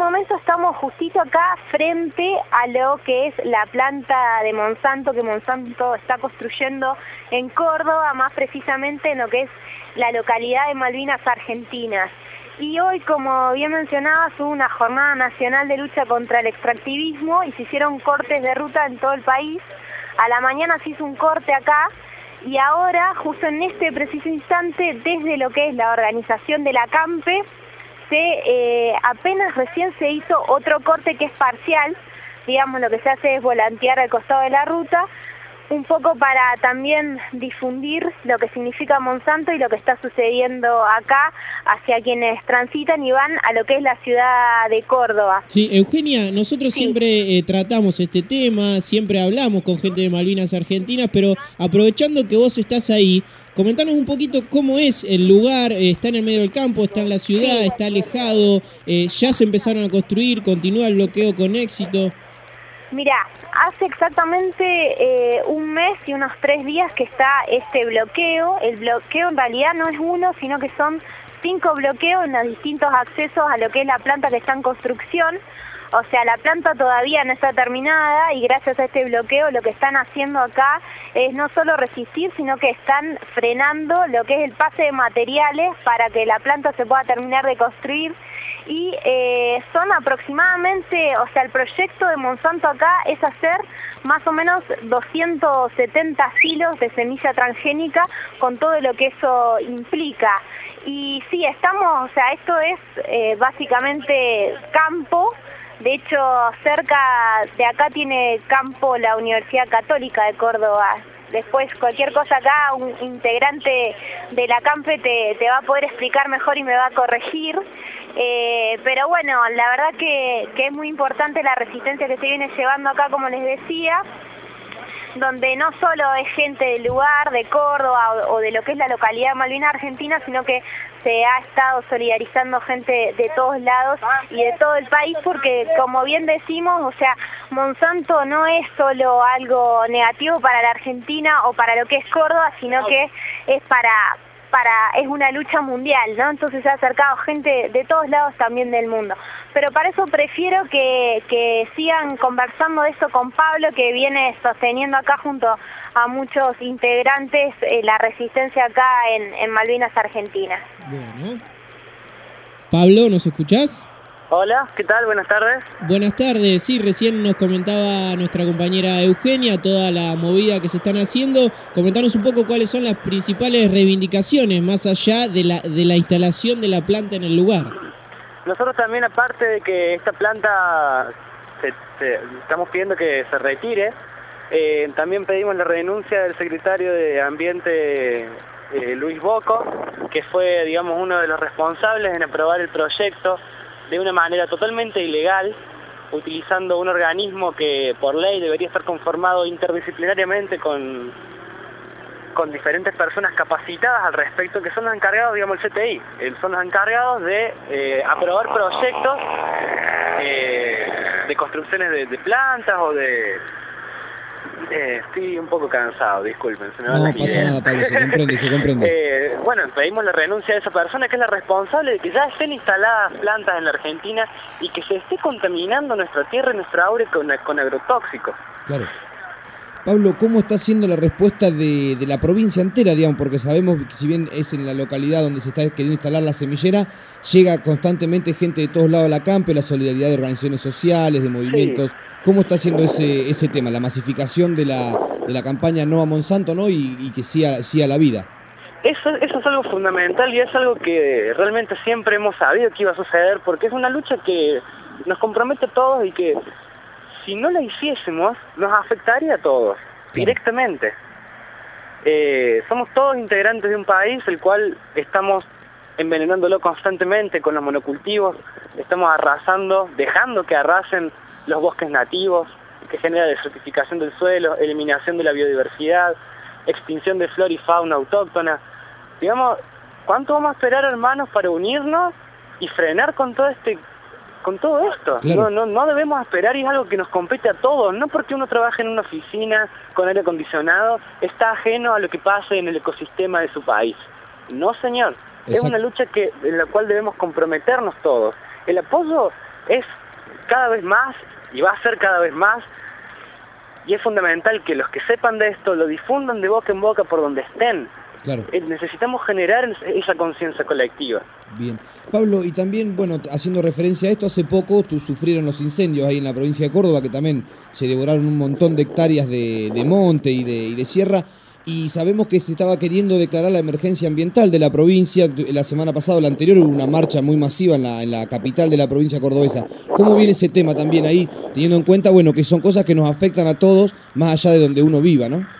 momento estamos justito acá frente a lo que es la planta de Monsanto, que Monsanto está construyendo en Córdoba, más precisamente en lo que es la localidad de Malvinas Argentinas. Y hoy, como bien mencionabas, hubo una jornada nacional de lucha contra el extractivismo y se hicieron cortes de ruta en todo el país. A la mañana se hizo un corte acá y ahora, justo en este preciso instante, desde lo que es la organización de la CAMPE, apenas recién se hizo otro corte que es parcial. Digamos, lo que se hace es volantear al costado de la ruta, un poco para también difundir lo que significa Monsanto y lo que está sucediendo acá hacia quienes transitan y van a lo que es la ciudad de Córdoba. Sí, Eugenia, nosotros siempre tratamos este tema, siempre hablamos con gente de Malvinas Argentinas, pero aprovechando que vos estás ahí, comentanos un poquito cómo es el lugar. Está en el medio del campo, está en la ciudad, está alejado, ya se empezaron a construir, continúa el bloqueo con éxito. Mirá, hace exactamente un mes y unos 3 días que está este bloqueo. El bloqueo en realidad no es uno, sino que son 5 bloqueos en los distintos accesos a lo que es la planta que está en construcción. O sea, la planta todavía no está terminada y gracias a este bloqueo lo que están haciendo acá es no solo resistir, sino que están frenando lo que es el pase de materiales para que la planta se pueda terminar de construir. Y son aproximadamente, o sea, el proyecto de Monsanto acá es hacer más o menos 270 kilos de semilla transgénica con todo lo que eso implica. Y sí, estamos, o sea, esto es básicamente campo. De hecho, cerca de acá tiene campo la Universidad Católica de Córdoba. Después, cualquier cosa acá, un integrante de la CAMPE te va a poder explicar mejor y me va a corregir. Pero bueno, la verdad que es muy importante la resistencia que se viene llevando acá, como les decía, donde no solo es gente del lugar, de Córdoba o de lo que es la localidad de Malvinas Argentina, sino que se ha estado solidarizando gente de todos lados y de todo el país, porque como bien decimos, o sea, Monsanto no es solo algo negativo para la Argentina o para lo que es Córdoba, sino que es es una lucha mundial, ¿no? Entonces se ha acercado gente de todos lados también del mundo. Pero para eso prefiero que sigan conversando de esto con Pablo, que viene sosteniendo acá junto a muchos integrantes la resistencia acá en Malvinas Argentinas. Bueno. Pablo, ¿nos escuchás? Hola, ¿qué tal? Buenas tardes. Buenas tardes, sí, recién nos comentaba nuestra compañera Eugenia toda la movida que se están haciendo. Comentanos un poco cuáles son las principales reivindicaciones más allá de la instalación de la planta en el lugar. Nosotros también, aparte de que esta planta estamos pidiendo que se retire, también pedimos la renuncia del secretario de Ambiente, Luis Bocco, que fue, digamos, uno de los responsables en aprobar el proyecto de una manera totalmente ilegal, utilizando un organismo que por ley debería estar conformado interdisciplinariamente con diferentes personas capacitadas al respecto, que son los encargados, digamos, el CTI, son los encargados de aprobar proyectos de construcciones de plantas o de... estoy un poco cansado, disculpen. Se me no pasa nada, Pablo, se comprende. Bueno, pedimos la renuncia de esa persona que es la responsable de que ya estén instaladas plantas en la Argentina y que se esté contaminando nuestra tierra y nuestra aire con agrotóxicos. Claro. Pablo, ¿cómo está siendo la respuesta de la provincia entera, digamos? Porque sabemos que si bien es en la localidad donde se está queriendo instalar la semillera, llega constantemente gente de todos lados de la CAMPE, la solidaridad de organizaciones sociales, de movimientos. Sí. ¿Cómo está siendo ese tema, la masificación de la campaña No a Monsanto, ¿no? Y que sí a la vida? Eso es algo fundamental y es algo que realmente siempre hemos sabido que iba a suceder, porque es una lucha que nos compromete a todos y que si no la hiciésemos nos afectaría a todos, directamente. Somos todos integrantes de un país el cual estamos envenenándolo constantemente con los monocultivos, estamos arrasando, dejando que arrasen los bosques nativos, que genera desertificación del suelo, eliminación de la biodiversidad, extinción de flora y fauna autóctona. Digamos, ¿cuánto vamos a esperar, hermanos, para unirnos y frenar con todo esto? Claro. No debemos esperar, y es algo que nos compete a todos. No porque uno trabaje en una oficina con aire acondicionado está ajeno a lo que pase en el ecosistema de su país. No, señor. Exacto. Es una lucha en la cual debemos comprometernos todos. El apoyo es cada vez más y va a ser cada vez más, y es fundamental que los que sepan de esto lo difundan de boca en boca por donde estén. Claro. Necesitamos generar esa conciencia colectiva. Bien. Pablo, y también, bueno, haciendo referencia a esto, hace poco sufrieron los incendios ahí en la provincia de Córdoba, que también se devoraron un montón de hectáreas de monte y de sierra, y sabemos que se estaba queriendo declarar la emergencia ambiental de la provincia. La semana pasada o la anterior hubo una marcha muy masiva en la capital de la provincia cordobesa. ¿Cómo viene ese tema también ahí, teniendo en cuenta, bueno, que son cosas que nos afectan a todos, más allá de donde uno viva, ¿no?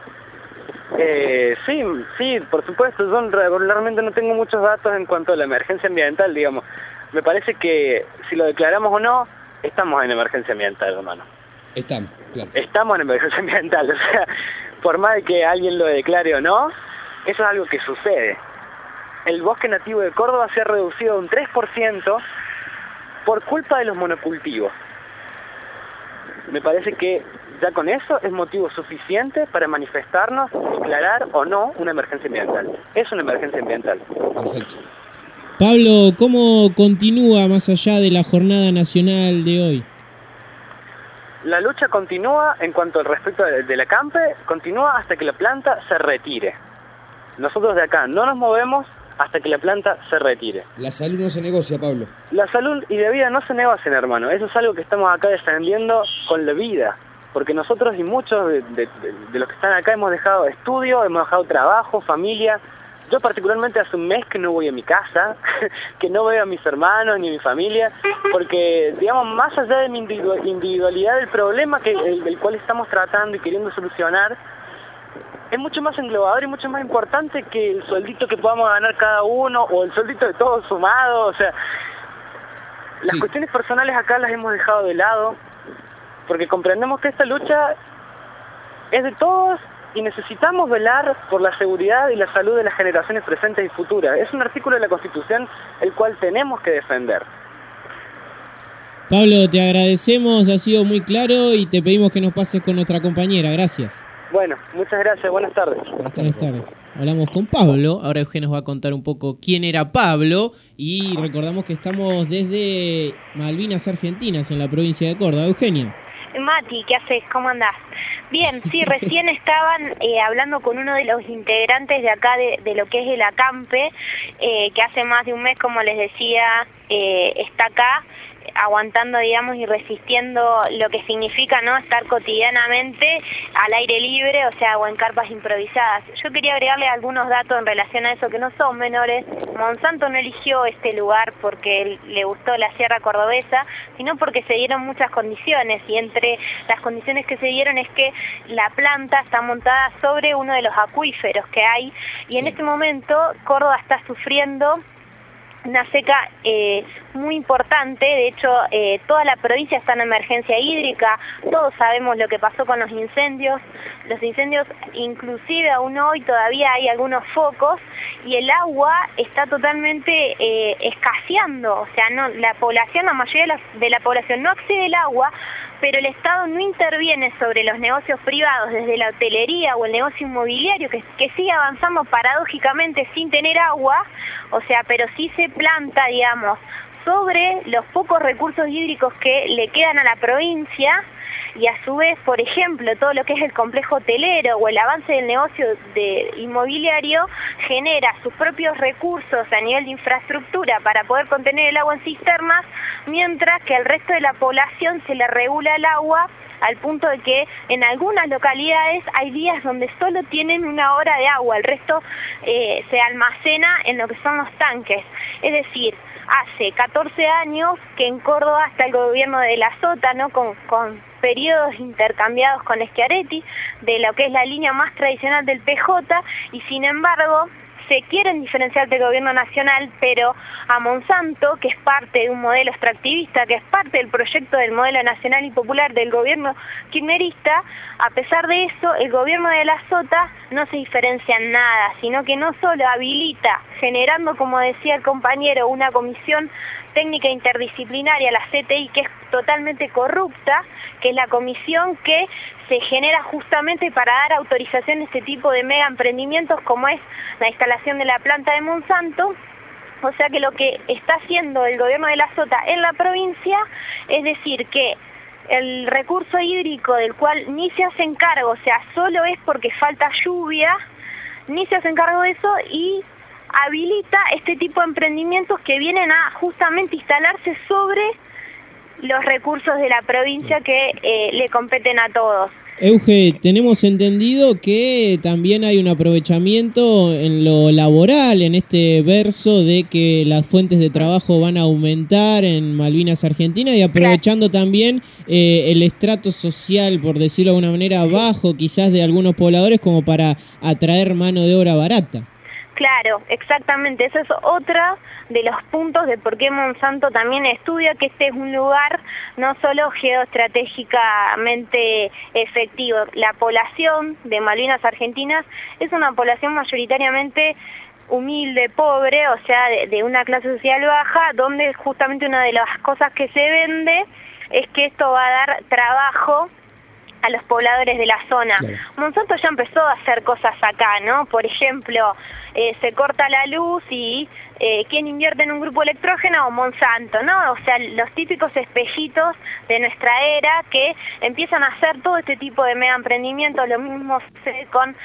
Sí, por supuesto. Yo regularmente no tengo muchos datos en cuanto a la emergencia ambiental, digamos. Me parece que si lo declaramos o no, estamos en emergencia ambiental, hermano. Estamos, claro. Estamos en emergencia ambiental, o sea, por más de que alguien lo declare o no, eso es algo que sucede. El bosque nativo de Córdoba se ha reducido un 3% por culpa de los monocultivos. Me parece que ya con eso es motivo suficiente para manifestarnos, declarar o no una emergencia ambiental. Es una emergencia ambiental. Perfecto. Pablo, ¿cómo continúa más allá de la jornada nacional de hoy? La lucha continúa en cuanto al respecto del acampe, continúa hasta que la planta se retire. Nosotros de acá no nos movemos hasta que la planta se retire. La salud no se negocia, Pablo. La salud y la vida no se negocian, hermano. Eso es algo que estamos acá defendiendo con la vida. Porque nosotros y muchos de los que están acá hemos dejado estudio, hemos dejado trabajo, familia. Yo particularmente hace un mes que no voy a mi casa, que no veo a mis hermanos ni a mi familia, porque, digamos, más allá de mi individualidad del problema el cual estamos tratando y queriendo solucionar, es mucho más englobador y mucho más importante que el sueldito que podamos ganar cada uno o el sueldito de todos sumados. O sea, las cuestiones personales acá las hemos dejado de lado, porque comprendemos que esta lucha es de todos y necesitamos velar por la seguridad y la salud de las generaciones presentes y futuras. Es un artículo de la Constitución el cual tenemos que defender. Pablo, te agradecemos, ha sido muy claro y te pedimos que nos pases con nuestra compañera. Gracias. Bueno, muchas gracias, buenas tardes. Buenas tardes. Hablamos con Pablo, ahora Eugenio nos va a contar un poco quién era Pablo y recordamos que estamos desde Malvinas Argentinas en la provincia de Córdoba. Eugenio. Mati, ¿qué haces? ¿Cómo andás? Bien, sí, recién estaban hablando con uno de los integrantes de acá de lo que es el acampe, que hace más de un mes, como les decía, está acá aguantando, digamos, y resistiendo lo que significa, ¿no?, estar cotidianamente al aire libre, o sea, o en carpas improvisadas. Yo quería agregarle algunos datos en relación a eso que no son menores. Monsanto no eligió este lugar porque le gustó la sierra cordobesa, sino porque se dieron muchas condiciones, y entre las condiciones que se dieron es que la planta está montada sobre uno de los acuíferos que hay, y en este momento Córdoba está sufriendo una seca muy importante. De hecho, toda la provincia está en emergencia hídrica. Todos sabemos lo que pasó con los incendios. Los incendios, inclusive aún hoy todavía hay algunos focos, y el agua está totalmente escaseando. O sea, no, la mayoría de la población no accede al agua, pero el Estado no interviene sobre los negocios privados, desde la hotelería o el negocio inmobiliario, que sigue avanzando paradójicamente sin tener agua, o sea, pero sí se planta, digamos, sobre los pocos recursos hídricos que le quedan a la provincia, y a su vez, por ejemplo, todo lo que es el complejo hotelero o el avance del negocio inmobiliario genera sus propios recursos a nivel de infraestructura para poder contener el agua en cisternas, mientras que al resto de la población se le regula el agua al punto de que en algunas localidades hay días donde solo tienen una hora de agua, el resto se almacena en lo que son los tanques. Es decir, hace 14 años que en Córdoba está el gobierno de la Sota, ¿no?, con periodos intercambiados con Schiaretti, de lo que es la línea más tradicional del PJ, y sin embargo se quieren diferenciar del gobierno nacional, pero a Monsanto, que es parte de un modelo extractivista, que es parte del proyecto del modelo nacional y popular del gobierno kirchnerista, a pesar de eso, el gobierno de la Sota no se diferencia en nada, sino que no solo habilita, generando, como decía el compañero, una comisión técnica interdisciplinaria, la CTI, que es totalmente corrupta, que es la comisión que se genera justamente para dar autorización a este tipo de mega emprendimientos como es la instalación de la planta de Monsanto, O sea que lo que está haciendo el gobierno de la Sota en la provincia es decir que el recurso hídrico del cual ni se hacen cargo, o sea, solo es porque falta lluvia, ni se hacen cargo de eso y habilita este tipo de emprendimientos que vienen a justamente instalarse sobre los recursos de la provincia que le competen a todos. Euge, tenemos entendido que también hay un aprovechamiento en lo laboral, en este verso de que las fuentes de trabajo van a aumentar en Malvinas Argentinas y aprovechando también el estrato social, por decirlo de alguna manera, bajo quizás de algunos pobladores como para atraer mano de obra barata. Claro, exactamente, eso es otra de los puntos de por qué Monsanto también estudia que este es un lugar no solo geoestratégicamente efectivo. La población de Malvinas Argentinas es una población mayoritariamente humilde, pobre, o sea, de una clase social baja, donde justamente una de las cosas que se vende es que esto va a dar trabajo a los pobladores de la zona. Claro. Monsanto ya empezó a hacer cosas acá, ¿no? Por ejemplo, se corta la luz y ¿quién invierte en un grupo electrógeno? Monsanto, ¿no? O sea, los típicos espellitos de nuestra era que empiezan a hacer todo este tipo de mega emprendimientos. Lo mismo sucede con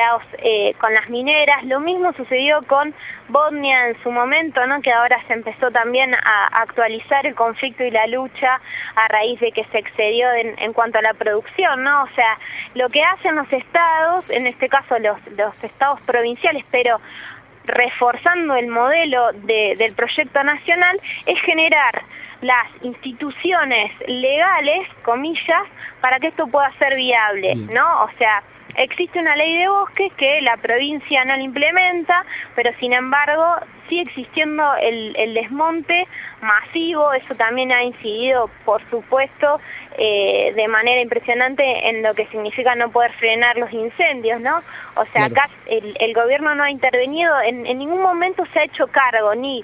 las mineras, lo mismo sucedió con Bodnia en su momento, ¿no? Que ahora se empezó también a actualizar el conflicto y la lucha a raíz de que se excedió en cuanto a la producción, ¿no? O sea, lo que hacen los estados, en este caso los estados provinciales, pero reforzando el modelo del proyecto nacional, es generar las instituciones legales, comillas, para que esto pueda ser viable, ¿no? O sea, existe una ley de bosques que la provincia no la implementa, pero sin embargo sigue existiendo el desmonte masivo. Eso también ha incidido, por supuesto, de manera impresionante en lo que significa no poder frenar los incendios, ¿no? O sea, claro, acá el gobierno no ha intervenido, en ningún momento se ha hecho cargo ni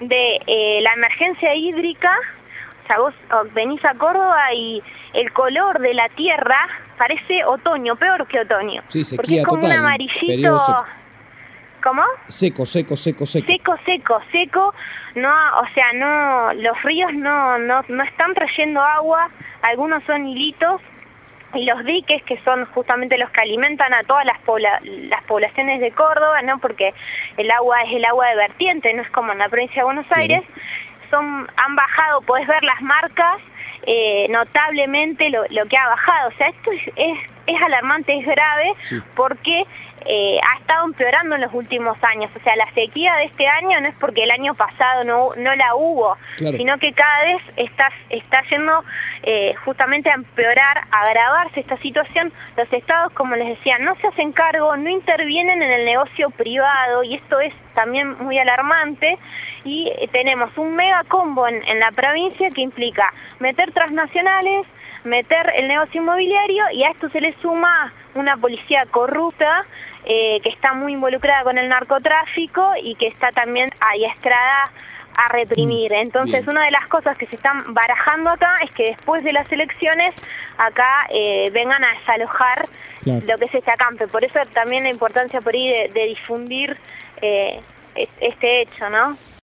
de la emergencia hídrica. O sea, vos venís a Córdoba y el color de la tierra parece otoño, peor que otoño. Sí, sequía porque es como total, un amarillito. ¿Cómo? Seco. Seco. No, o sea, no, los ríos no están trayendo agua, algunos son hilitos, y los diques, que son justamente los que alimentan a todas las poblaciones de Córdoba, ¿no? Porque el agua es el agua de vertiente, no es como en la provincia de Buenos Aires. Han bajado, podés ver las marcas, notablemente lo que ha bajado. O sea, esto es alarmante, es grave, porque ha estado empeorando en los últimos años. O sea, la sequía de este año no es porque el año pasado no la hubo, sino que cada vez está yendo justamente a empeorar, a agravarse esta situación. Los estados, como les decía, no se hacen cargo, no intervienen en el negocio privado, y esto es también muy alarmante. Y tenemos un mega combo en la provincia que implica meter transnacionales, meter el negocio inmobiliario, y a esto se le suma una policía corrupta que está muy involucrada con el narcotráfico y que está también adiestrada a reprimir. Entonces, una de las cosas que se están barajando acá es que después de las elecciones acá vengan a desalojar lo que es este acampe. Por eso también la importancia por ahí de difundir este hecho, ¿no?